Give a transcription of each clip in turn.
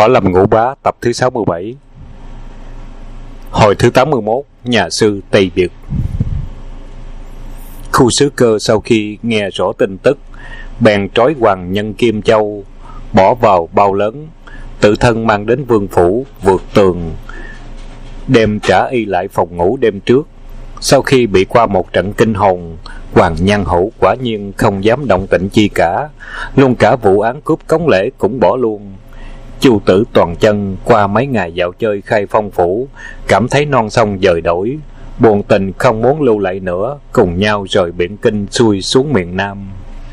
Võ Lâm Ngũ Bá tập thứ 67. Hồi thứ 81. Nhà sư Tây Việt. Khu Sứ Cơ sau khi nghe rõ tin tức, bèn trói Hoàng Nhân Kim Châu, bỏ vào bao lớn, tự thân mang đến vương phủ, vượt tường, đem trả y lại phòng ngủ đêm trước. Sau khi bị qua một trận kinh hồn, Hoàng Nhan Hữu quả nhiên không dám động tĩnh chi cả, luôn cả vụ án cướp cống lễ cũng bỏ luôn. Chu Tử Toàn Chân qua mấy ngày dạo chơi Khai Phong phủ, cảm thấy non sông dời đổi, buồn tình không muốn lưu lại nữa, cùng nhau rời biển Kinh xuôi xuống miền Nam.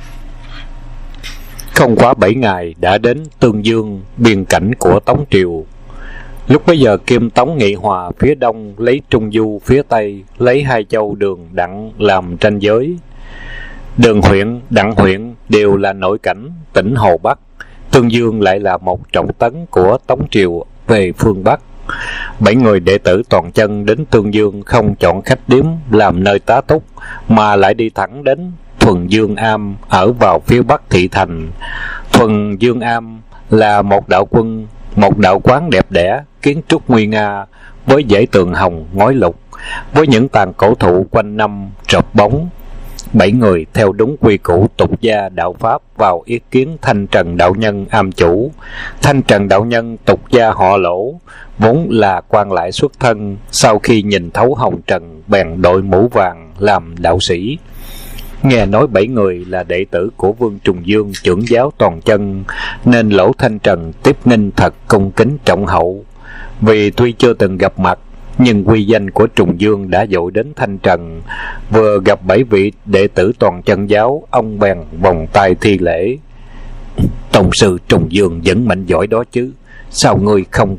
Không quá 7 ngày đã đến Tương Dương, biên cảnh của Tống Triều. Lúc bấy giờ Kim Tống Nghị Hòa phía đông lấy Trung Du phía tây, lấy hai châu Đường Đặng làm ranh giới. Đường huyện, Đặng huyện đều là nội cảnh tỉnh Hồ Bắc. Tương Dương lại là một trọng tấn của Tống Triều về phương Bắc. 7 người đệ tử Toàn Chân đến Tương Dương không chọn khách điếm làm nơi tá túc, mà lại đi thẳng đến Thuần Dương Am ở vào phía bắc thị thành. Thuần Dương Am là một đạo quán đẹp đẽ, kiến trúc nguy nga, với dãy tường hồng ngói lục, với những tàn cổ thụ quanh năm rợp bóng. 7 người theo đúng quy củ tục gia đạo pháp vào ý kiến Thanh Trần đạo nhân am chủ. Thanh Trần đạo nhân tục gia họ Lỗ, vốn là quan lại xuất thân, sau khi nhìn thấu hồng trần bèn đội mũ vàng làm đạo sĩ. Nghe nói 7 người là đệ tử của Vương Trùng Dương trưởng giáo Toàn Chân, nên Lỗ Thanh Trần tiếp nghinh thật cung kính trọng hậu. Vì tuy chưa từng gặp mặt, nhưng uy danh của Trùng Dương đã dội đến Thanh Trần. Vừa gặp 7 vị đệ tử Toàn Chân giáo, ông bèn vòng tay thi lễ. Tông sư Trùng Dương vẫn mạnh giỏi đó chứ, sao người không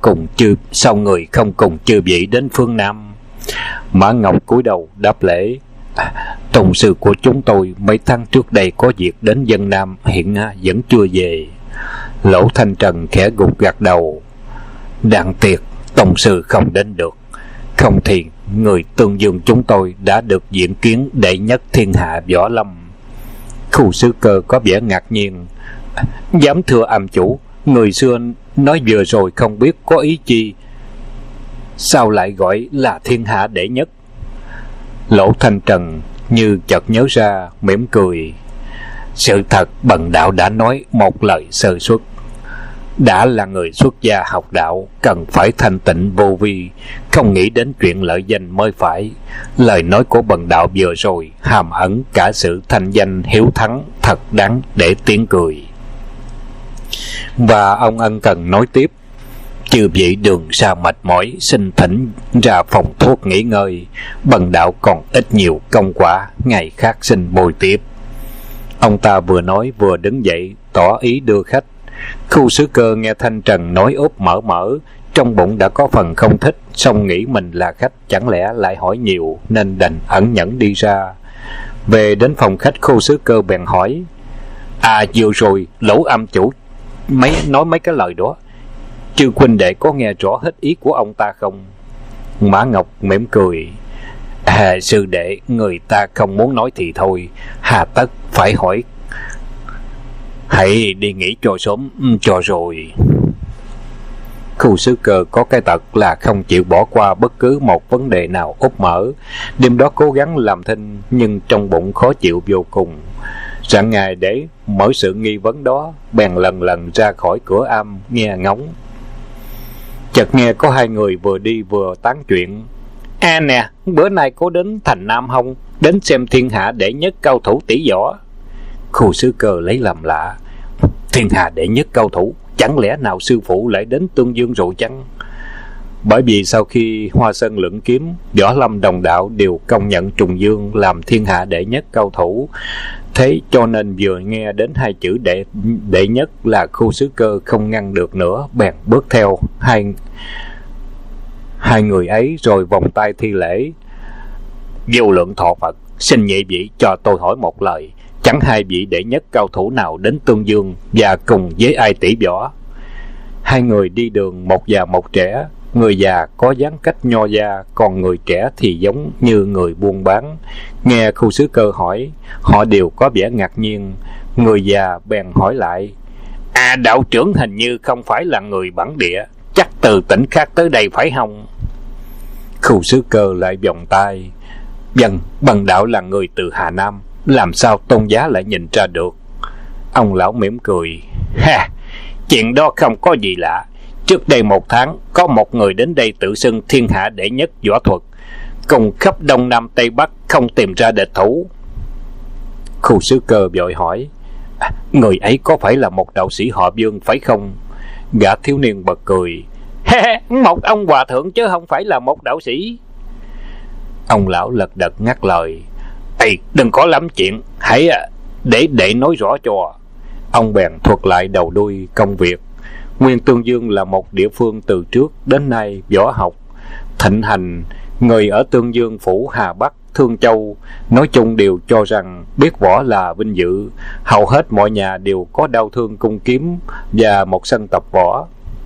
cùng chư vị đến phương Nam? Mã Ngọc cúi đầu đáp lễ. Tông sư của chúng tôi mấy tháng trước đây có việc đến Vân Nam, hiện vẫn chưa về. Lỗ Thanh Trần khẽ gục gật đầu. Đáng tiếc tông sư không đến được, không thì người Tương Dương chúng tôi đã được diện kiến đệ nhất thiên hạ võ lâm. Khu Sứ Cơ có vẻ ngạc nhiên. Dám thưa am chủ, người xưa nói vừa rồi không biết có ý chi, sao lại gọi là thiên hạ đệ nhất? Lỗ Thanh Trần như chợt nhớ ra, mỉm cười. Sự thật bần đạo đã nói một lời sơ xuất. Đã là người xuất gia học đạo, cần phải thanh tịnh vô vi, không nghĩ đến chuyện lợi danh mới phải. Lời nói của bần đạo vừa rồi hàm ẩn cả sự thanh danh hiếu thắng, thật đáng để tiếng cười. Và ông ân cần nói tiếp. Chư vị đường xa mệt mỏi, xin thỉnh ra phòng thuốc nghỉ ngơi. Bần đạo còn ít nhiều công quả, ngày khác xin bồi tiếp. Ông ta vừa nói vừa đứng dậy, tỏ ý đưa khách. Khu Sứ Cơ nghe Thanh Trần nói úp mở mở, trong bụng đã có phần không thích, song nghĩ mình là khách chẳng lẽ lại hỏi nhiều, nên đành ẩn nhẫn đi ra. Về đến phòng khách, Khu Sứ Cơ bèn hỏi. Vừa rồi Lỗ am chủ nói mấy cái lời đó, chư huynh đệ có nghe rõ hết ý của ông ta không? Mã Ngọc mỉm cười. Sư đệ, người ta không muốn nói thì thôi, hà tất phải hỏi. Hãy đi nghỉ cho sớm cho rồi. Khu Sứ Cơ có cái tật là không chịu bỏ qua bất cứ một vấn đề nào úp mở. Đêm đó cố gắng làm thinh, nhưng trong bụng khó chịu vô cùng. Rạng ngày để mở sự nghi vấn đó, bèn lần lần ra khỏi cửa am nghe ngóng. Chợt nghe có hai người vừa đi vừa tán chuyện. Nè, bữa nay có đến thành Nam không? Đến xem thiên hạ đệ nhất cao thủ tỷ võ. Khu Sứ Cơ lấy làm lạ. Thiên hạ đệ nhất cao thủ, chẳng lẽ nào sư phụ lại đến Tương Dương rồi chăng? Bởi vì sau khi Hoa Sơn Lưỡng Kiếm, võ lâm đồng đạo đều công nhận Trùng Dương làm thiên hạ đệ nhất cao thủ. Thế cho nên vừa nghe đến hai chữ đệ nhất là Khu Sứ Cơ không ngăn được nữa, bèn bước theo hai người ấy rồi vòng tay thi lễ. Vô lượng thọ Phật, xin nhị vị cho tôi hỏi một lời, chẳng hai vị đệ nhất cao thủ nào đến Tương Dương và cùng với ai tỷ võ? Hai người đi đường, một già một trẻ. Người già có dáng cách nho gia, còn người trẻ thì giống như người buôn bán. Nghe Khu Sứ Cơ hỏi, họ đều có vẻ ngạc nhiên. Người già bèn hỏi lại. Đạo trưởng hình như không phải là người bản địa, chắc từ tỉnh khác tới đây phải không? Khu sứ cơ lại vòng tay. Vâng, bần đạo là người từ Hà Nam, làm sao tôn giá lại nhìn ra được? Ông lão mỉm cười. Chuyện đó không có gì lạ. Trước đây 1 tháng, có một người đến đây tự xưng thiên hạ đệ nhất võ thuật, cùng khắp Đông Nam Tây Bắc không tìm ra địch thủ. Khu sứ cơ vội hỏi. Người ấy có phải là một đạo sĩ họ Vương phải không? Gã thiếu niên bật cười. Một ông hòa thượng chứ không phải là một đạo sĩ. Ông lão lật đật ngắt lời. Đừng có lắm chuyện, hãy để nói rõ cho. Ông bèn thuật lại đầu đuôi công việc. Nguyên Tương Dương là một địa phương từ trước đến nay võ học thịnh hành. Người ở Tương Dương phủ Hà Bắc, Thương Châu nói chung đều cho rằng biết võ là vinh dự. Hầu hết mọi nhà đều có đao thương cung kiếm và một sân tập võ.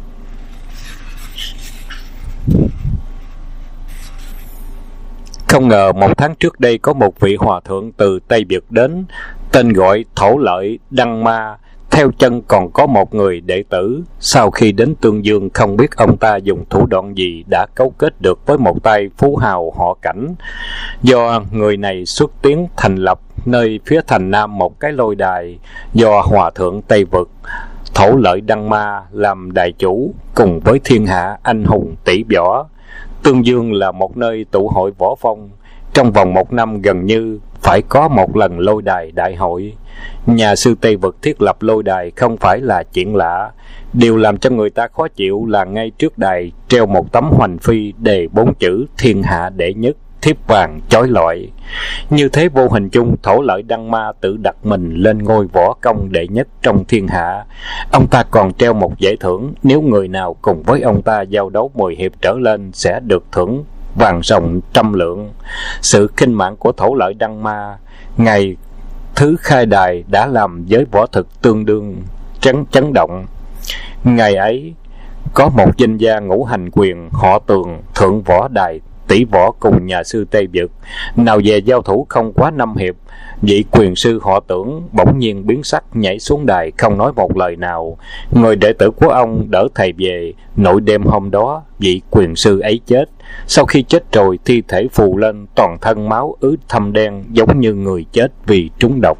Không ngờ 1 tháng trước đây có một vị hòa thượng từ Tây Việt đến, tên gọi Thổ Lợi Đăng Ma. Theo chân còn có một người đệ tử. Sau khi đến Tương Dương, không biết ông ta dùng thủ đoạn gì đã cấu kết được với một tay phú hào họ Cảnh. Do người này xuất tiến thành lập nơi phía thành Nam một cái lôi đài do hòa thượng Tây Vực Thổ Lợi Đăng Ma làm đài chủ, cùng với thiên hạ anh hùng tỷ võ. Tương Dương là một nơi tụ hội võ phong. Trong vòng 1 năm gần như phải có một lần lôi đài đại hội. Nhà sư Tây Vực thiết lập lôi đài không phải là chuyện lạ. Điều làm cho người ta khó chịu là ngay trước đài treo một tấm hoành phi đề 4 chữ thiên hạ đệ nhất, thiếp vàng chói lọi. Như thế vô hình chung Thổ Lợi Đăng Ma tự đặt mình lên ngôi võ công đệ nhất trong thiên hạ. Ông ta còn treo một giải thưởng, nếu người nào cùng với ông ta giao đấu 10 hiệp trở lên sẽ được thưởng vàng ròng 100 lượng. Sự kinh mạng của Thổ Lợi Đăng Ma ngày thứ khai đài đã làm giới võ thực tương đương chấn động. Ngày ấy có một danh gia ngũ hành quyền họ Tường thượng võ đài tỷ võ cùng nhà sư Tây Vực. Nào về giao thủ không quá 5 hiệp, vị quyền sư họ Tưởng bỗng nhiên biến sắc nhảy xuống đài không nói một lời nào. Người đệ tử của ông đỡ thầy về. Nội đêm hôm đó vị quyền sư ấy chết. Sau khi chết rồi, thi thể phù lên, toàn thân máu ứ thâm đen, giống như người chết vì trúng độc.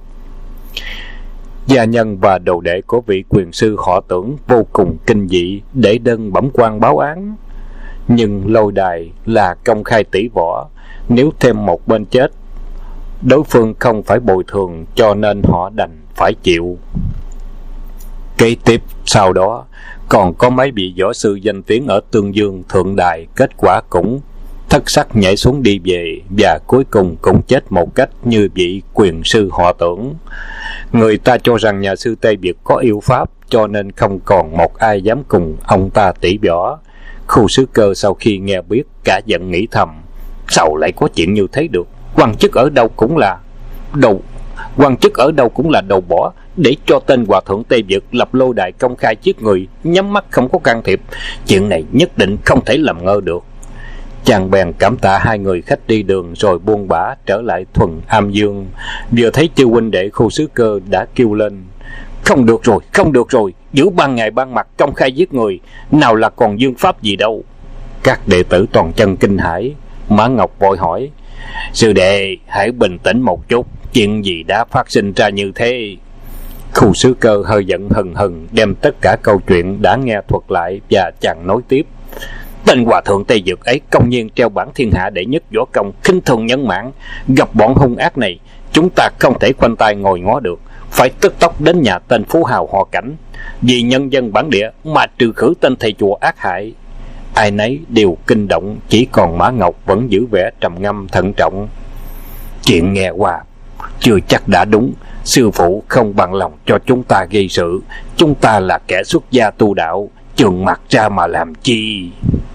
Gia nhân và đồ đệ của vị quyền sư họ Tưởng vô cùng kinh dị, để đơn bẩm quan báo án. Nhưng lôi đài là công khai tỷ võ, nếu thêm một bên chết, đối phương không phải bồi thường, cho nên họ đành phải chịu. Kế tiếp sau đó còn có mấy vị võ sư danh tiếng ở Tương Dương thượng đài, kết quả cũng thất sắc nhảy xuống đi về, và cuối cùng cũng chết một cách như vị quyền sư họ Tưởng. Người ta cho rằng nhà sư Tây Việt có yêu pháp, cho nên không còn một ai dám cùng ông ta tỷ võ. Khu sứ cơ sau khi nghe biết cả giận nghĩ thầm, sao lại có chuyện như thế được? Quan chức ở đâu cũng là đầu bỏ, để cho tên hòa thượng Tây Việt lập lô đài công khai giết người, nhắm mắt không có can thiệp. Chuyện này nhất định không thể làm ngơ được. Chàng bèn cảm tạ hai người khách đi đường, rồi buông bả trở lại Thuần Am Dương. Vừa thấy chư huynh đệ Khu sứ cơ đã kêu lên, không được rồi, giữa ban ngày ban mặt công khai giết người, nào là còn dương pháp gì đâu. Các đệ tử toàn chân kinh hãi. Mã Ngọc vội hỏi, sư đệ hãy bình tĩnh một chút, chuyện gì đã phát sinh ra như thế? Khu sứ cơ hơi giận hừng hừng, đem tất cả câu chuyện đã nghe thuật lại, và chàng nói tiếp. Tên hòa thượng Tây Dược ấy công nhiên treo bảng thiên hạ đệ nhất võ công, khinh thường nhân mạng. Gặp bọn hung ác này, chúng ta không thể khoanh tay ngồi ngó được, phải tức tốc đến nhà tên phú hào họ Cảnh, vì nhân dân bản địa mà trừ khử tên thầy chùa ác hại. Ai nấy đều kinh động, chỉ còn Mã Ngọc vẫn giữ vẻ trầm ngâm thận trọng. Chuyện nghe qua chưa chắc đã đúng, sư phụ không bằng lòng cho chúng ta gây sự. Chúng ta là kẻ xuất gia tu đạo, trừng mặt ra mà làm chi?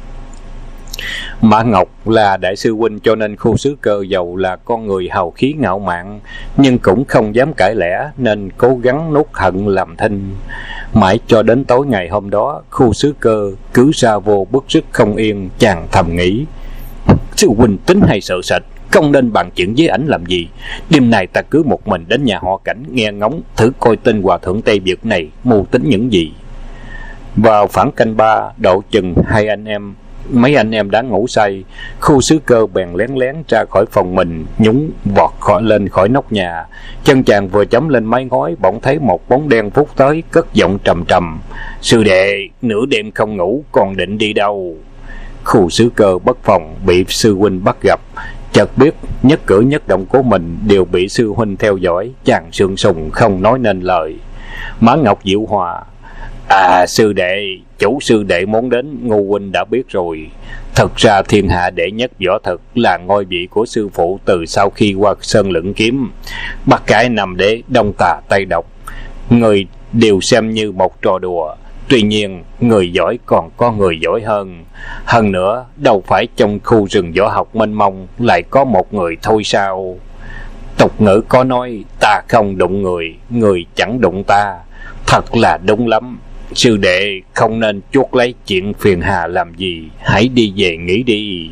Mã Ngọc là đại sư huynh, cho nên Khu sứ cơ dầu là con người hào khí ngạo mạn, nhưng cũng không dám cãi lẽ, nên cố gắng nuốt hận làm thinh. Mãi cho đến tối ngày hôm đó, Khu sứ cơ cứ ra vô bức rứt không yên. Chàng thầm nghĩ, sư huynh tính hay sợ sệt, không nên bàn chuyện với ảnh làm gì. Đêm nay ta cứ một mình đến nhà họ Cảnh nghe ngóng thử coi tên hòa thượng Tây Việt này mưu tính những gì. Vào khoảng canh 3, độ chừng mấy anh em đã ngủ say, Khu Sứ Cơ bèn lén lén ra khỏi phòng mình, nhúng vọt lên khỏi nóc nhà. Chân chàng vừa chấm lên mái ngói, bỗng thấy một bóng đen vút tới, cất giọng trầm trầm: "Sư đệ, nửa đêm không ngủ, còn định đi đâu?" Khu Sứ Cơ bất phòng bị sư huynh bắt gặp, chợt biết nhất cử nhất động của mình đều bị sư huynh theo dõi, chàng sương sùng không nói nên lời. Mã Ngọc dịu hòa: "Sư đệ, chủ sư đệ muốn đến, Ngô huynh đã biết rồi. Thật ra thiên hạ đệ nhất võ thực là ngôi vị của sư phụ từ sau khi qua sơn lưỡng kiếm. Bắc cải Nam đế, đông tà tây độc, người đều xem như một trò đùa. Tuy nhiên, người giỏi còn có người giỏi hơn. Hơn nữa, đâu phải trong khu rừng võ học mênh mông lại có một người thôi sao? Tục ngữ có nói, ta không đụng người, người chẳng đụng ta. Thật là đúng lắm. Sư đệ không nên chuốc lấy chuyện phiền hà làm gì, hãy đi về nghỉ đi."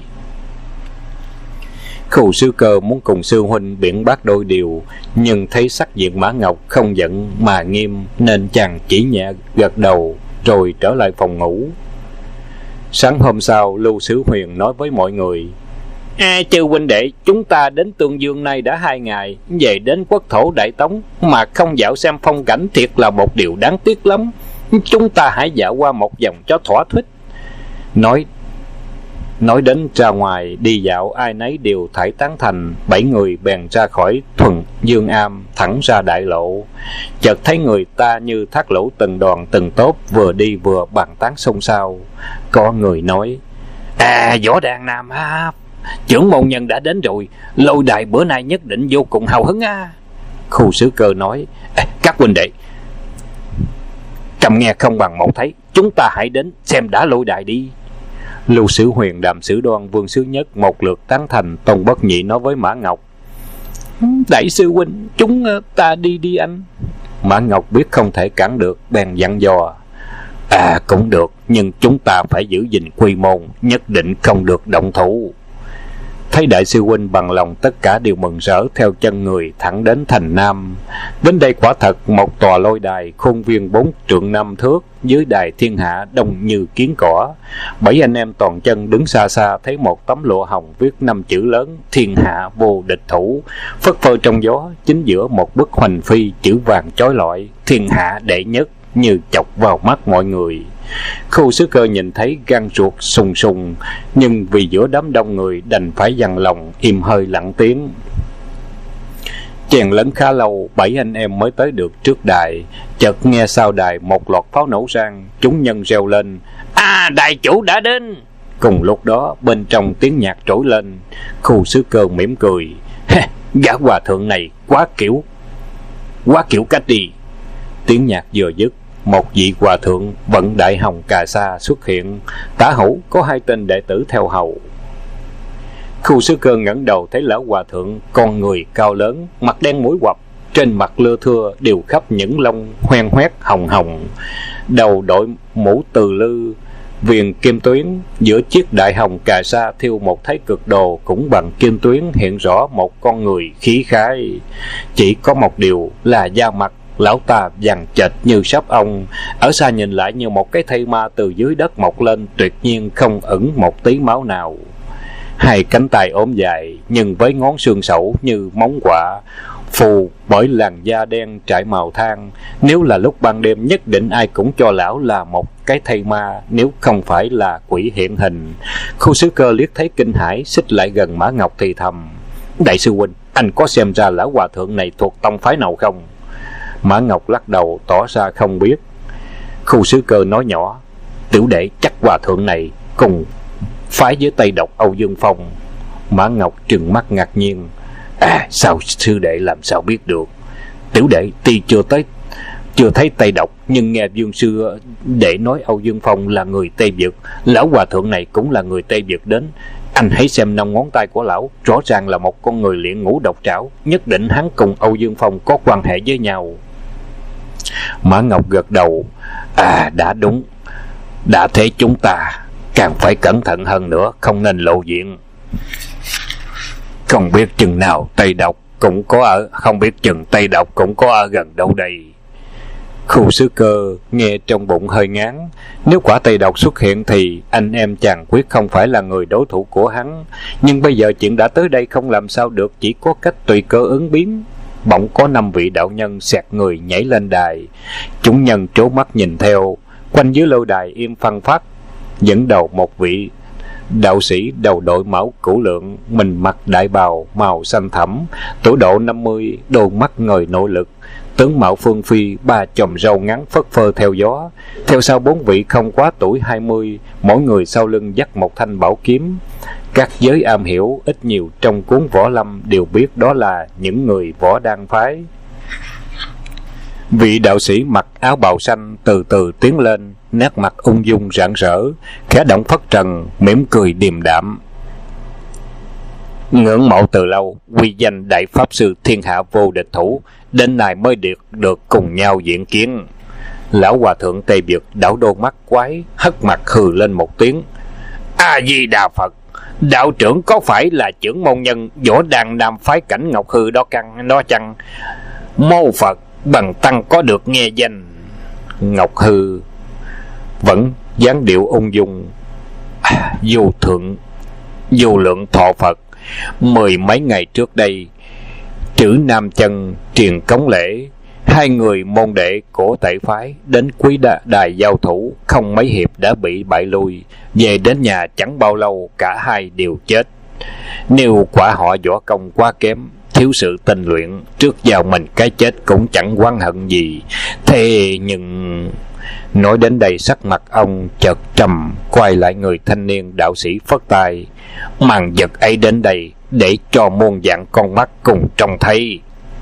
Khu Sứ Cơ muốn cùng sư huynh biện bác đôi điều, nhưng thấy sắc diện Mã Ngọc không giận mà nghiêm, nên chàng chỉ nhẹ gật đầu rồi trở lại phòng ngủ. Sáng hôm sau, Lưu Sứ Huyền nói với mọi người: "Chư huynh đệ, chúng ta đến Tương Dương nay đã 2 ngày, về đến quốc thổ Đại Tống mà không dạo xem phong cảnh, thiệt là một điều đáng tiếc lắm. Chúng ta hãy dạo qua một vòng cho thỏa thích." Nói đến ra ngoài đi dạo, ai nấy đều thảy tán thành. 7 người bèn ra khỏi Thuần Dương Am, thẳng ra đại lộ. Chợt thấy người ta như thác lũ từng đoàn từng tốp, vừa đi vừa bàn tán xôn xao. Có người nói: "Võ Đàn Nam trưởng môn nhân đã đến rồi, lôi đài bữa nay nhất định vô cùng hào hứng á." Khu Sứ Cơ nói: "Các huynh đệ, cầm nghe không bằng một thấy, chúng ta hãy đến xem đã lôi đài đi." Lưu Sứ Huyền, Đàm Sứ Đoan, Vương Sứ Nhất một lượt tán thành. Tôn Bất Nhị nói với Mã Ngọc: "Đại sư huynh, chúng ta đi anh." Mã Ngọc biết không thể cản được, bèn dặn dò: "Cũng được, nhưng chúng ta phải giữ gìn quy môn, nhất định không được động thủ." Thấy đại sư huynh bằng lòng, tất cả đều mừng rỡ theo chân người thẳng đến thành Nam. Đến đây quả thật một tòa lôi đài, khuôn viên 4 trượng 5 thước, dưới đài thiên hạ đông như kiến cỏ. 7 anh em toàn chân đứng xa xa, thấy một tấm lụa hồng viết 5 chữ lớn: "Thiên hạ vô địch thủ", phất phơ trong gió. Chính giữa một bức hoành phi, chữ vàng chói lọi: "Thiên hạ đệ nhất", như chọc vào mắt mọi người. Khu Sứ Cơ nhìn thấy gan ruột sùng sùng, nhưng vì giữa đám đông người đành phải dằn lòng im hơi lặng tiếng. Chèn lấn khá lâu, 7 anh em mới tới được trước đài. Chợt nghe sau đài một loạt pháo nổ rang, chúng nhân reo lên: "Đại chủ đã đến!" Cùng lúc đó bên trong tiếng nhạc trỗi lên. Khu Sứ Cơ mỉm cười: "Gã hòa thượng này quá kiểu cách đi." Tiếng nhạc vừa dứt, một vị hòa thượng vận đại hồng cà sa xuất hiện, tả hữu có 2 tên đệ tử theo hầu. Khu Sứ Cơ ngẩng đầu thấy lão hòa thượng, con người cao lớn, mặt đen mũi quặp, trên mặt lưa thưa đều khắp những lông hoen hoét hồng hồng, đầu đội mũ từ lư viền kim tuyến, giữa chiếc đại hồng cà sa thêu một thái cực đồ cũng bằng kim tuyến, hiện rõ một con người khí khái. Chỉ có một điều là da mặt lão ta vàng chệch như sáp ong, ở xa nhìn lại như một cái thây ma từ dưới đất mọc lên, tuyệt nhiên không ẩn một tí máu nào. 2 cánh tay ốm dài, nhưng với ngón xương sẩu như móng quạ, phù bởi làn da đen trải màu than. Nếu là lúc ban đêm, nhất định ai cũng cho lão là một cái thây ma, nếu không phải là quỷ hiện hình. Khu Sứ Cơ liếc thấy kinh hãi, xích lại gần Mã Ngọc thì thầm: "Đại sư huynh, anh có xem ra lão hòa thượng này thuộc tông phái nào không?" Mã Ngọc lắc đầu tỏ ra không biết. Khu Sứ Cơ nói nhỏ: "Tiểu đệ chắc hòa thượng này cùng phái với Tây Độc Âu Dương Phong." Mã Ngọc trừng mắt ngạc nhiên: "Sao sư đệ làm sao biết được?" "Tiểu đệ tuy chưa thấy Tây Độc, nhưng nghe Dương sư đệ nói Âu Dương Phong là người Tây Việt, lão hòa thượng này cũng là người Tây Việt đến. Anh hãy xem 5 ngón tay của lão, rõ ràng là một con người luyện ngũ độc trảo, nhất định hắn cùng Âu Dương Phong có quan hệ với nhau." Mã Ngọc gật đầu: "Đã đúng, đã thế chúng ta càng phải cẩn thận hơn nữa, không nên lộ diện." Không biết chừng nào Tây Độc cũng có ở, không biết chừng Tây Độc cũng có ở gần đâu đây. Khu Sứ Cơ nghe trong bụng hơi ngán. Nếu quả Tây Độc xuất hiện thì anh em chàng quyết không phải là người đối thủ của hắn. Nhưng bây giờ chuyện đã tới đây không làm sao được, chỉ có cách tùy cơ ứng biến. Bỗng có 5 vị đạo nhân xẹt người nhảy lên đài. Chúng nhân trố mắt nhìn theo. Quanh dưới lôi đài im phăng phắc. Dẫn đầu một vị đạo sĩ đầu đội mão cửu lượng, mình mặc đại bào màu xanh thẫm, tuổi độ 50, đôi mắt ngời nội lực, tướng mạo phương phi, 3 chòm râu ngắn phất phơ theo gió. Theo sau 4 vị không quá tuổi 20, mỗi người sau lưng dắt một thanh bảo kiếm. Các giới am hiểu ít nhiều trong cuốn võ lâm đều biết đó là những người võ đan phái. Vị đạo sĩ mặc áo bào xanh từ từ tiến lên, nét mặt ung dung rạng rỡ, khẽ động phất trần, mỉm cười điềm đạm. Ngưỡng mộ từ lâu, uy danh đại pháp sư thiên hạ vô địch thủ, đến nay mới được cùng nhau diện kiến. Lão hòa thượng Tây Việt đảo đôi mắt quái, hất mặt hừ lên một tiếng. A Di Đà Phật, đạo trưởng có phải là trưởng môn nhân võ đàn nam phái Cảnh Ngọc Hư đó chăng? Mô Phật bằng tăng có được nghe danh. Ngọc Hư vẫn dáng điệu ung dung. Vô lượng thọ Phật, 10 mấy ngày trước đây, Trữ Nam Chân, Triền Cống Lễ, 2 người môn đệ của Tẩy phái đến Quý đài giao thủ, không mấy hiệp đã bị bại lui. Về đến nhà chẳng bao lâu cả hai đều chết. Nếu quả họ võ công quá kém, thiếu sự tinh luyện, trước giao mình cái chết cũng chẳng oán hận gì. Thế nhưng... Nói đến đây sắc mặt ông chợt trầm, quay lại người thanh niên đạo sĩ phất tay. Màn vật ấy đến đây để cho muôn vạn con mắt cùng trông thấy.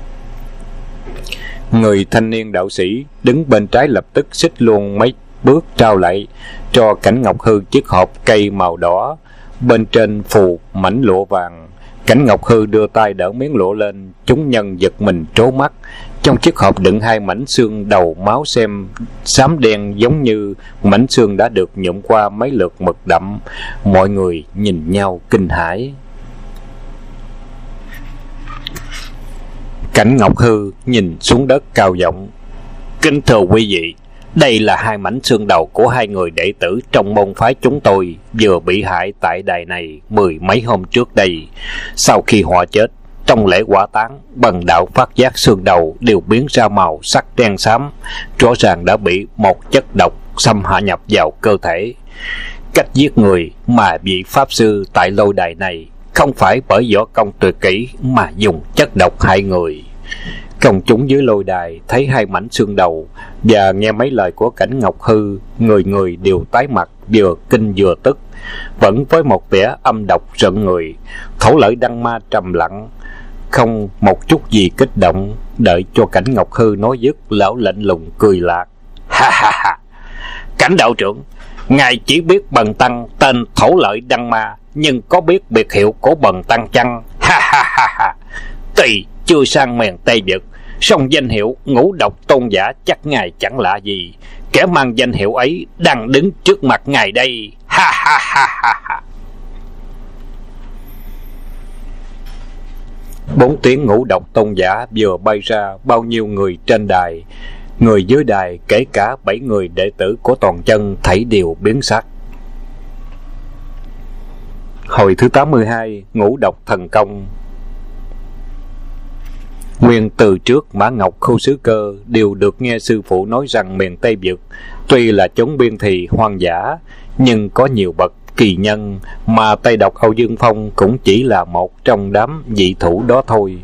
Người thanh niên đạo sĩ đứng bên trái lập tức xích luôn mấy bước trao lại cho Cảnh Ngọc Hư chiếc hộp cây màu đỏ, bên trên phù mảnh lụa vàng. Cảnh Ngọc Hư đưa tay đỡ miếng lụa lên, chúng nhân giật mình trố mắt. Trong chiếc hộp đựng 2 mảnh xương đầu máu xem xám đen, giống như mảnh xương đã được nhuộm qua mấy lượt mực đậm. Mọi người nhìn nhau kinh hãi. Cảnh Ngọc Hư nhìn xuống đất cao giọng: Kính thưa quý vị, đây là 2 mảnh xương đầu của 2 người đệ tử trong môn phái chúng tôi, vừa bị hại tại đài này 10 mấy hôm trước đây. Sau khi họ chết, trong lễ hỏa táng, bần đạo phát giác xương đầu đều biến ra màu sắc đen xám, rõ ràng đã bị một chất độc xâm hạ nhập vào cơ thể. Cách giết người mà vị pháp sư tại lôi đài này không phải bởi võ công tuyệt kỹ mà dùng chất độc hại người. Công chúng dưới lôi đài thấy 2 mảnh xương đầu và nghe mấy lời của Cảnh Ngọc Hư, người người đều tái mặt, vừa kinh vừa tức, vẫn với một vẻ âm độc rợn người. Thổ Lợi Đăng Ma trầm lặng, không một chút gì kích động. Đợi cho Cảnh Ngọc Hư nói dứt, lão lạnh lùng cười lạc: Ha ha ha, Cảnh đạo trưởng, ngài chỉ biết bần tăng tên Thổ Lợi Đăng Ma, nhưng có biết biệt hiệu của bần tăng chăng? Ha ha ha ha, tuy chưa sang miền Tây Việt, song danh hiệu Ngũ Độc Tôn Giả chắc ngài chẳng lạ gì. Kẻ mang danh hiệu ấy đang đứng trước mặt ngài đây. Ha ha ha ha ha. 4 tiếng Ngũ Độc Tôn Giả vừa bay ra, bao nhiêu người trên đài, người dưới đài, kể cả 7 người đệ tử của Toàn Chân thảy đều biến sắc. Hồi thứ 82, Ngũ Độc Thần Công. Nguyên từ trước Mã Ngọc, Khu Sứ Cơ đều được nghe sư phụ nói rằng miền Tây Việt tuy là chốn biên thì hoang dã, nhưng có nhiều bậc kỳ nhân, mà Tây Độc Âu Dương Phong cũng chỉ là một trong đám dị thủ đó thôi.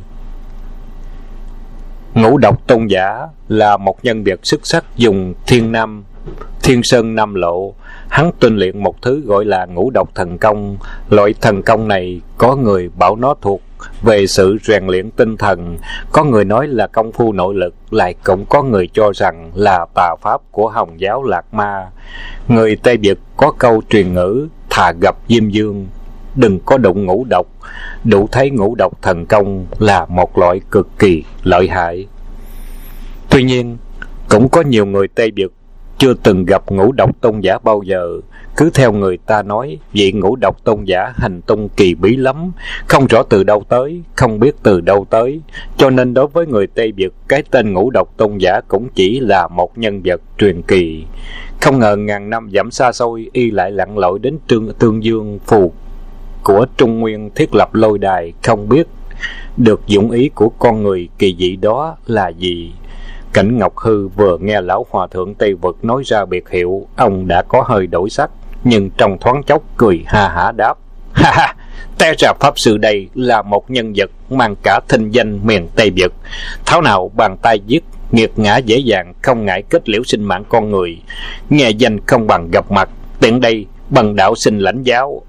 Ngũ Độc Tôn Giả là một nhân vật xuất sắc dùng Thiên Sơn Nam Lộ. Hắn tinh luyện một thứ gọi là Ngũ Độc Thần Công. Loại thần công này có người bảo nó thuộc về sự rèn luyện tinh thần, có người nói là công phu nội lực, lại cũng có người cho rằng là tà pháp của Hồng giáo Lạc Ma. Người Tây Việt có câu truyền ngữ: thà gặp Diêm Dương, đừng có đụng ngũ độc. Đủ thấy Ngũ Độc Thần Công là một loại cực kỳ lợi hại. Tuy nhiên, cũng có nhiều người Tây Việt chưa từng gặp Ngũ Độc tôn giả bao giờ. Cứ theo người ta nói, vị Ngũ Độc tôn giả hành tung kỳ bí lắm, không rõ từ đâu tới, không biết từ đâu tới. Cho nên đối với người Tây Việt, cái tên Ngũ Độc tôn giả cũng chỉ là một nhân vật truyền kỳ. Không ngờ ngàn năm dặm xa xôi, y lại lặn lội đến Tương Dương Phù của Trung Nguyên thiết lập lôi đài, không biết được dụng ý của con người kỳ dị đó là gì. Cảnh Ngọc Hư vừa nghe lão hòa thượng Tây Vực nói ra biệt hiệu, ông đã có hơi đổi sắc, nhưng trong thoáng chốc cười ha hả đáp: Ha ha, té ra pháp sư đây là một nhân vật mang cả thinh danh miền Tây Vực. Thảo nào bàn tay giết nghiệt ngã dễ dàng, không ngại kết liễu sinh mạng con người. Nghe danh không bằng gặp mặt, tiện đây bằng đạo xin lãnh giáo.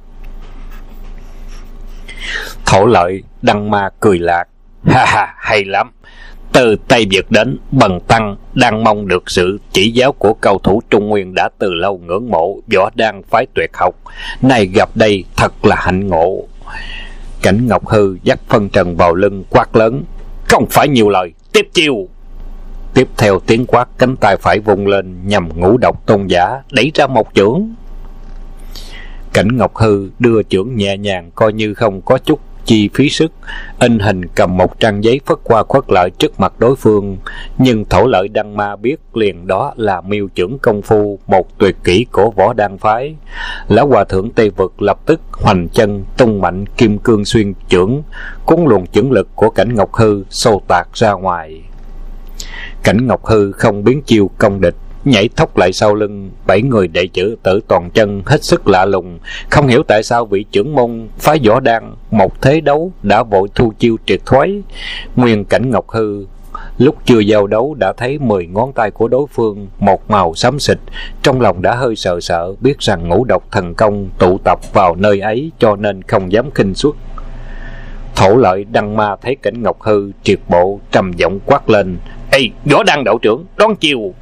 Thổ Lợi Đăng Ma cười lạc: Ha ha, hay lắm. Từ Tây Việt đến, bần tăng đang mong được sự chỉ giáo của cao thủ Trung Nguyên đã từ lâu ngưỡng mộ võ đan phái tuyệt học. Nay gặp đây thật là hạnh ngộ. Cảnh Ngọc Hư dắt phân trần vào lưng quát lớn: Không phải nhiều lời, tiếp chiêu! Tiếp theo tiếng quát, cánh tay phải vung lên nhằm Ngũ Độc tôn giả đẩy ra một chưởng. Cảnh Ngọc Hư đưa chưởng nhẹ nhàng, coi như không có chút chi phí sức, in hình cầm một trang giấy phất qua khuất lại trước mặt đối phương. Nhưng Thổ Lợi Đăng Ma biết liền đó là miêu chưởng công phu, một tuyệt kỹ của võ đan phái. Lão hòa thượng Tây Vực lập tức hoành chân tung mạnh kim cương xuyên chưởng, cuốn luồng chưởng lực của Cảnh Ngọc Hư xô tạc ra ngoài. Cảnh Ngọc Hư không biến chiêu công địch, nhảy thốc lại sau lưng. 7 người đệ tử Tử Toàn Chân hết sức lạ lùng, không hiểu tại sao vị trưởng môn phái võ đan một thế đấu đã vội thu chiêu triệt thoái. Nguyên Cảnh Ngọc Hư lúc chưa giao đấu đã thấy 10 ngón tay của đối phương một màu xám xịt, trong lòng đã hơi sợ sợ, biết rằng Ngũ Độc thần công tụ tập vào nơi ấy, cho nên không dám khinh suất. Thổ Lợi Đăng Ma thấy Cảnh Ngọc Hư triệt bộ, trầm giọng quát lên: Ê, võ đan đạo trưởng, đón chiêu!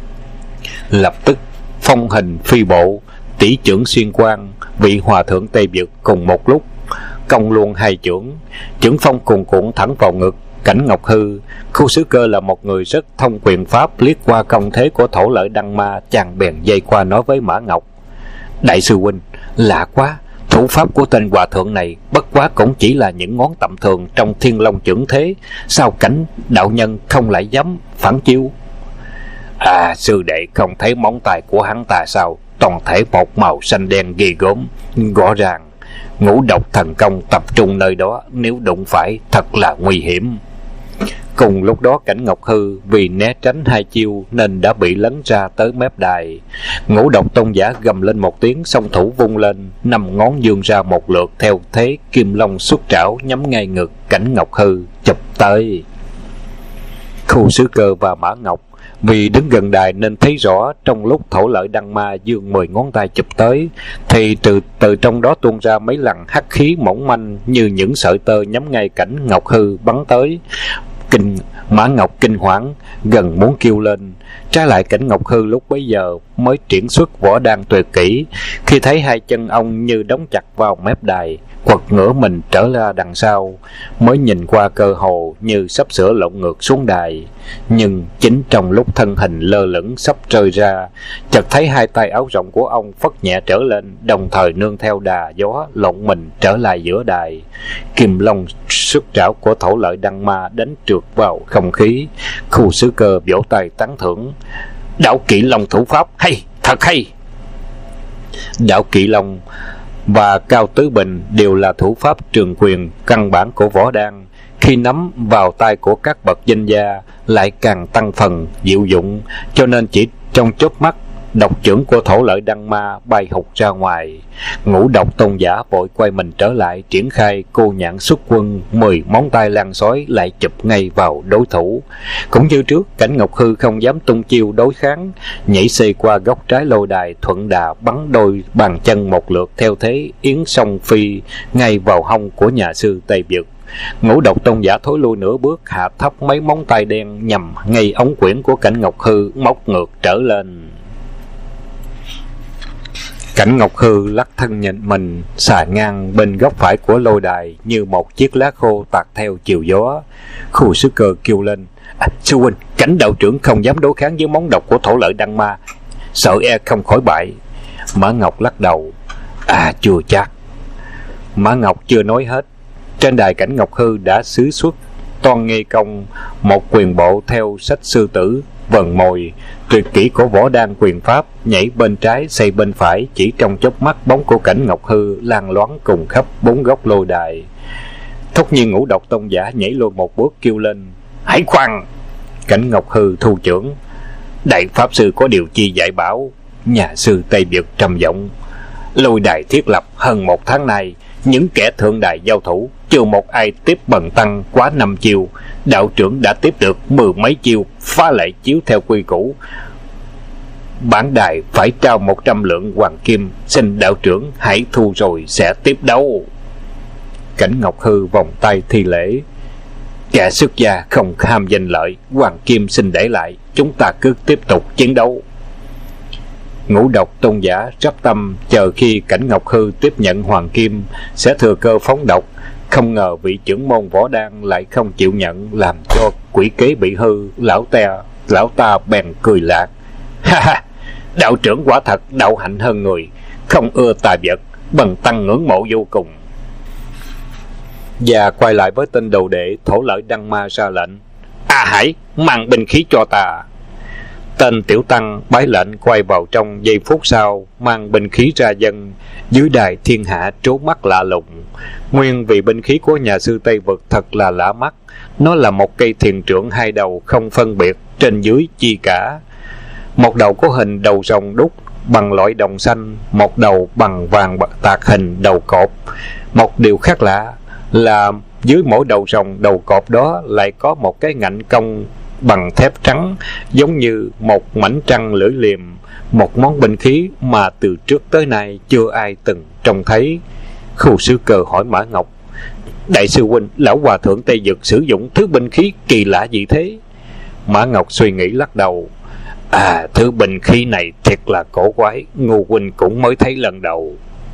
Lập tức phong hình phi bộ, tỷ chưởng xuyên quang, vị hòa thượng Tây Việt cùng một lúc công luôn hai chưởng. Chưởng phong cuồn cuộn thẳng vào ngực Cảnh Ngọc Hư. Khu Sứ Cơ là một người rất thông quyền pháp, liếc qua công thế của Thổ Lợi Đăng Ma, chàng bèn dây qua nói với Mã Ngọc: Đại sư huynh, lạ quá, thủ pháp của tên hòa thượng này bất quá cũng chỉ là những ngón tầm thường trong Thiên Long chưởng thế, sao Cảnh đạo nhân không lại dám phản chiêu? À, sư đệ không thấy móng tay của hắn ta sao? Toàn thể một màu xanh đen ghê gớm, rõ ràng Ngũ Độc thần công tập trung nơi đó, nếu đụng phải thật là nguy hiểm. Cùng lúc đó Cảnh Ngọc Hư vì né tránh hai chiêu nên đã bị lấn ra tới mép đài. Ngũ Độc tôn giả gầm lên một tiếng, song thủ vung lên, 5 ngón dương ra một lượt theo thế kim long xuất trảo, nhắm ngay ngực Cảnh Ngọc Hư chụp tới. Khu Sứ Cơ và Mã Ngọc vì đứng gần đài nên thấy rõ, trong lúc Thổ Lợi Đăng Ma dương 10 ngón tay chụp tới thì từ trong đó tuôn ra mấy làn hắc khí mỏng manh như những sợi tơ nhắm ngay Cảnh Ngọc Hư bắn tới. Mã Ngọc kinh hoảng gần muốn kêu lên, trái lại Cảnh Ngọc Hư lúc bấy giờ mới triển xuất võ đan tuyệt kỹ. Khi thấy hai chân ông như đóng chặt vào mép đài, quật ngửa mình trở ra đằng sau, mới nhìn qua cơ hồ như sắp sửa lộn ngược xuống đài. Nhưng chính trong lúc thân hình lơ lửng sắp rơi ra, chợt thấy hai tay áo rộng của ông phất nhẹ trở lên, đồng thời nương theo đà gió lộn mình trở lại giữa đài. Kim long xuất trảo của Thổ Lợi Đăng Ma đánh trượt vào không khí. Khu Sứ Cơ vỗ tay tán thưởng: Đạo Kỵ Long thủ pháp hay, thật hay! Đạo Kỵ Long và Cao Tứ Bình đều là thủ pháp trường quyền căn bản của võ đan, khi nắm vào tay của các bậc danh gia lại càng tăng phần diệu dụng, cho nên chỉ trong chớp mắt độc chưởng của Thổ Lợi Đăng Ma bay hụt ra ngoài. Ngũ Độc tôn giả vội quay mình trở lại, triển khai cô nhãn xuất quân, 10 móng tay lan xói lại chụp ngay vào đối thủ. Cũng như trước, Cảnh Ngọc Hư không dám tung chiêu đối kháng, nhảy xê qua góc trái lôi đài, thuận đà bắn đôi bàn chân một lượt theo thế yến song phi ngay vào hông của nhà sư Tây Việt. Ngũ Độc tôn giả thối lui nửa bước, hạ thấp mấy móng tay đen nhằm ngay ống quyển của Cảnh Ngọc Hư, móc ngược trở lên. Cảnh Ngọc Hư lắc thân nhìn mình xà ngang bên góc phải của lôi đài như một chiếc lá khô tạt theo chiều gió. Khu Sứ Cơ kêu lên: Sư huynh, Cảnh đạo trưởng không dám đối kháng với móng độc của Thổ Lợi Đăng Ma, sợ e không khỏi bại. Mã Ngọc lắc đầu. Chưa chắc. Mã Ngọc chưa nói hết, trên đài Cảnh Ngọc Hư đã xứ xuất toan nghi công, một quyền bộ theo sách sư tử, vần mồi, tuyệt kỹ của võ đan quyền pháp, nhảy bên trái xây bên phải. Chỉ trong chớp mắt, bóng của Cảnh Ngọc Hư lan loáng cùng khắp 4 góc lôi đài. Thốt nhiên Ngũ Độc Tông giả nhảy lùi một bước kêu lên: hãy khoan! Cảnh Ngọc Hư thu chưởng: đại pháp sư có điều chi dạy bảo? Nhà sư Tây Việt trầm giọng: lôi đài thiết lập hơn 1 tháng nay, những kẻ thượng đài giao thủ chưa một ai tiếp bần tăng quá 5 chiêu. Đạo trưởng đã tiếp được 10 mấy chiêu, phá lệ chiếu theo quy củ. Bản đài phải trao 100 lượng hoàng kim, xin đạo trưởng hãy thu rồi sẽ tiếp đấu. Cảnh Ngọc Hư vòng tay thi lễ: kẻ xuất gia không ham danh lợi, hoàng kim xin để lại, chúng ta cứ tiếp tục chiến đấu. Ngũ Độc Tôn giả rắp tâm chờ khi Cảnh Ngọc Hư tiếp nhận hoàng kim sẽ thừa cơ phóng độc. Không ngờ vị trưởng môn võ đan lại không chịu nhận, làm cho quỷ kế bị hư. Lão ta bèn cười lạc: ha, đạo trưởng quả thật đạo hạnh hơn người, không ưa tà vật, bần tăng ngưỡng mộ vô cùng. Và quay lại với tên đầu đệ Thổ Lợi Đăng Ma ra lệnh: hãy mang binh khí cho ta. Tên tiểu tăng bái lệnh, quay vào trong. Giây phút sau mang binh khí ra dân. Dưới đài thiên hạ trố mắt lạ lùng. Nguyên vì binh khí của nhà sư Tây Vực thật là lạ mắt. Nó là một cây thiền trượng 2 đầu không phân biệt trên dưới chi cả. Một đầu có hình đầu rồng đúc bằng loại đồng xanh, một đầu bằng vàng tạc hình đầu cọp. Một điều khác lạ là dưới mỗi đầu rồng đầu cọp đó lại có một cái ngạnh cong bằng thép trắng, giống như một mảnh trăng lưỡi liềm. Một món binh khí mà từ trước tới nay chưa ai từng trông thấy. Khu Sư Cơ hỏi Mã Ngọc: đại sư huynh, lão hòa thượng Tây Vực sử dụng thứ binh khí kỳ lạ gì thế? Mã Ngọc suy nghĩ lắc đầu: thứ binh khí này thiệt là cổ quái, Ngô huynh cũng mới thấy lần đầu.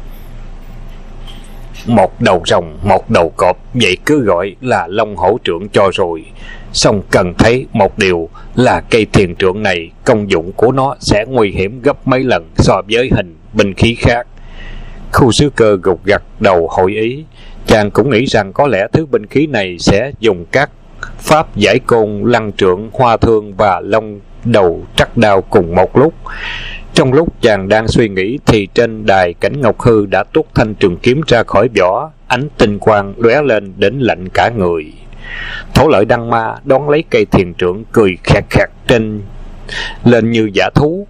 Một đầu rồng, một đầu cọp, vậy cứ gọi là Long Hổ Trượng cho rồi. Song cần thấy một điều là cây thiền trượng này công dụng của nó sẽ nguy hiểm gấp mấy lần so với hình binh khí khác. Khu Sư Cơ gục gặt đầu hội ý. Chàng cũng nghĩ rằng có lẽ thứ binh khí này sẽ dùng các pháp giải côn, lăng trượng, hoa thương và long đầu trắc đao cùng một lúc. Trong lúc chàng đang suy nghĩ thì trên đài Cảnh Ngọc Hư đã tuốt thanh trường kiếm ra khỏi vỏ, ánh tinh quang lóe lên đến lạnh cả người. Thổ Lợi Đăng Ma đón lấy cây thiền trượng, cười khẹt khẹt lên như giả thú: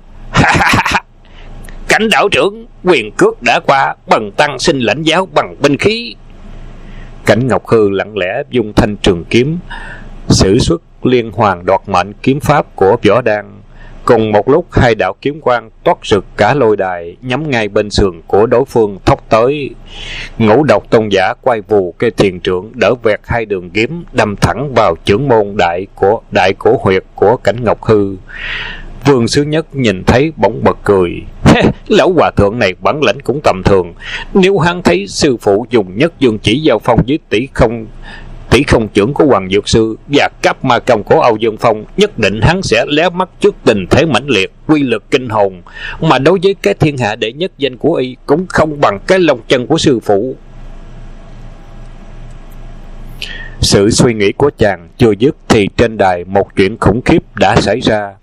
Cảnh đạo trưởng, quyền cước đã qua, bần tăng xin lãnh giáo bằng binh khí. Cảnh Ngọc Hư lặng lẽ dung thanh trường kiếm, sử xuất liên hoàn đoạt mệnh kiếm pháp của võ đan. Cùng một lúc 2 đạo kiếm quang toát rực cả lôi đài, nhắm ngay bên sườn của đối phương thốc tới. Ngũ Độc Tôn giả quay vù cây thiền trượng, đỡ vẹt 2 đường kiếm đâm thẳng vào chưởng môn đại cổ huyệt của Cảnh Ngọc Hư. Vương Sứ Nhất nhìn thấy bỗng bật cười: lão hòa thượng này bản lĩnh cũng tầm thường. Nếu hắn thấy sư phụ dùng Nhất Dương chỉ giao phong với tỷ không trưởng của Hoàng Dược Sư và cấp ma công của Âu Dương Phong, nhất định hắn sẽ lé mắt trước tình thế mãnh liệt, quy lực kinh hồn. Mà đối với cái thiên hạ đệ nhất danh của y cũng không bằng cái lông chân của sư phụ. Sự suy nghĩ của chàng chưa dứt thì trên đài một chuyện khủng khiếp đã xảy ra.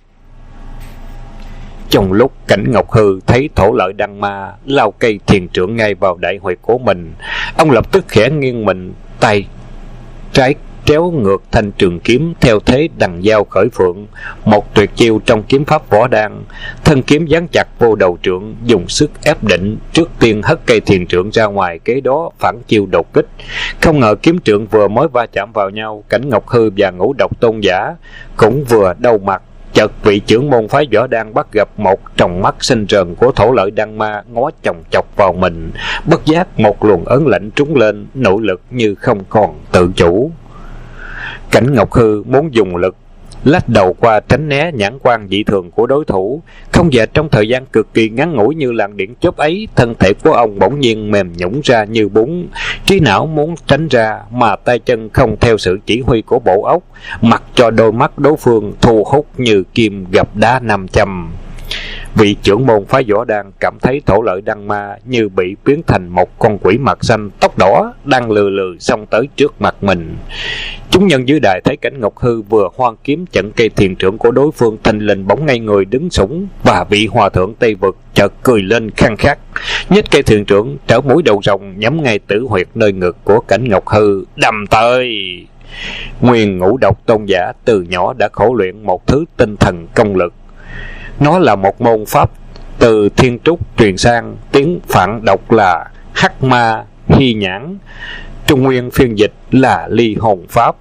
Trong lúc Cảnh Ngọc Hư thấy Thổ Lợi Đăng Ma lao cây thiền trượng ngay vào đại huyệt của mình, ông lập tức khẽ nghiêng mình, tay trái tréo ngược thanh trường kiếm theo thế đằng dao khởi phượng, một tuyệt chiêu trong kiếm pháp võ đan. Thân kiếm dán chặt vô đầu trượng, dùng sức ép định, trước tiên hất cây thiền trượng ra ngoài, kế đó phản chiêu đột kích. Không ngờ kiếm trượng vừa mới va chạm vào nhau, Cảnh Ngọc Hư và Ngũ Độc Tôn giả cũng vừa đau mặt. Chợt vị trưởng môn phái võ đan bắt gặp một tròng mắt xanh rờn của Thổ Lợi Đăng Ma ngó chòng chọc vào mình. Bất giác một luồng ớn lạnh trúng lên, nội lực như không còn tự chủ. Cảnh Ngọc Hư muốn dùng lực lách đầu qua tránh né nhãn quan dị thường của đối thủ. Không ngờ trong thời gian cực kỳ ngắn ngủi như làn điện chớp ấy, thân thể của ông bỗng nhiên mềm nhũn ra như bún. Trí não muốn tránh ra mà tay chân không theo sự chỉ huy của bộ óc, mặc cho đôi mắt đối phương thu hút như kim gặp đá nam châm. Vị trưởng môn phái võ đan cảm thấy Thổ Lợi Đăng Ma như bị biến thành một con quỷ mặt xanh tóc đỏ đang lừ lừ xông tới trước mặt mình. Chúng nhân dưới đài thấy cảnh Ngọc Hư vừa hoan kiếm chặn cây thiền trưởng của đối phương, thình lình bỗng ngay người đứng sững, và vị hòa thượng Tây Vực chợt cười lên khang khát, nhích cây thiền trưởng trở mũi đầu rồng nhắm ngay tử huyệt nơi ngực của cảnh Ngọc Hư đâm tới. Nguyên Ngũ Độc tôn giả từ nhỏ đã khổ luyện một thứ tinh thần công lực. Nó là một môn pháp từ Thiên Trúc truyền sang, tiếng Phạn đọc là Hắc Ma Hy Nhãn, Trung Nguyên phiên dịch là Ly Hồn Pháp.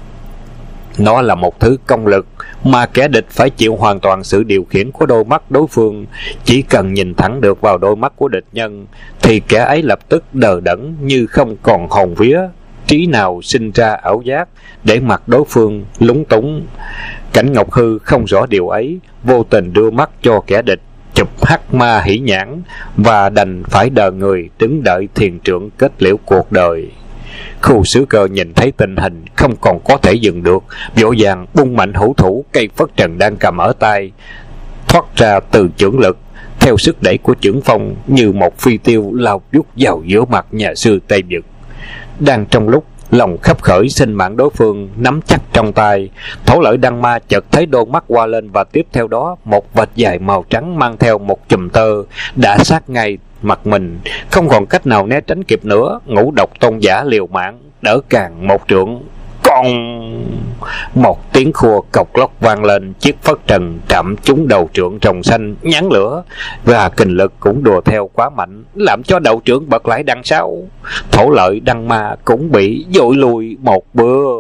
Nó là một thứ công lực mà kẻ địch phải chịu hoàn toàn sự điều khiển của đôi mắt đối phương. Chỉ cần nhìn thẳng được vào đôi mắt của địch nhân thì kẻ ấy lập tức đờ đẫn như không còn hồn vía, trí nào sinh ra ảo giác, để mặc đối phương lúng túng. Cảnh Ngọc Hư không rõ điều ấy, vô tình đưa mắt cho kẻ địch chụp Hắc Ma Hỷ Nhãn, và đành phải đờ người đứng đợi thiền trưởng kết liễu cuộc đời. Khu Sứ Cơ nhìn thấy tình hình không còn có thể dừng được, vội vàng bung mạnh hữu thủ, cây phất trần đang cầm ở tay thoát ra từ chưởng lực, theo sức đẩy của chưởng phong như một phi tiêu lao vút vào giữa mặt nhà sư Tây Vực. Đang trong lúc lòng khấp khởi sinh mạng đối phương nắm chắc trong tay, Thổ Lợi Đăng Ma chợt thấy đôi mắt qua lên, và tiếp theo đó một vệt dài màu trắng mang theo một chùm tơ đã sát ngay mặt mình. Không còn cách nào né tránh kịp nữa, Ngũ Độc tôn giả liều mạng đỡ càng một trượng. Cong! Một tiếng khua cộc lóc vang lên, chiếc phất trần chạm trúng đầu trượng rồng xanh nhán lửa, và kình lực cũng đùa theo quá mạnh, làm cho đầu trượng bật lại đằng sau. Thổ Lợi Đăng Ma cũng bị dội lùi một bữa.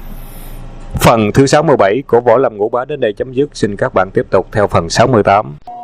Phần thứ 67 của Võ Lâm Ngũ Bá đến đây chấm dứt. Xin các bạn tiếp tục theo phần 68.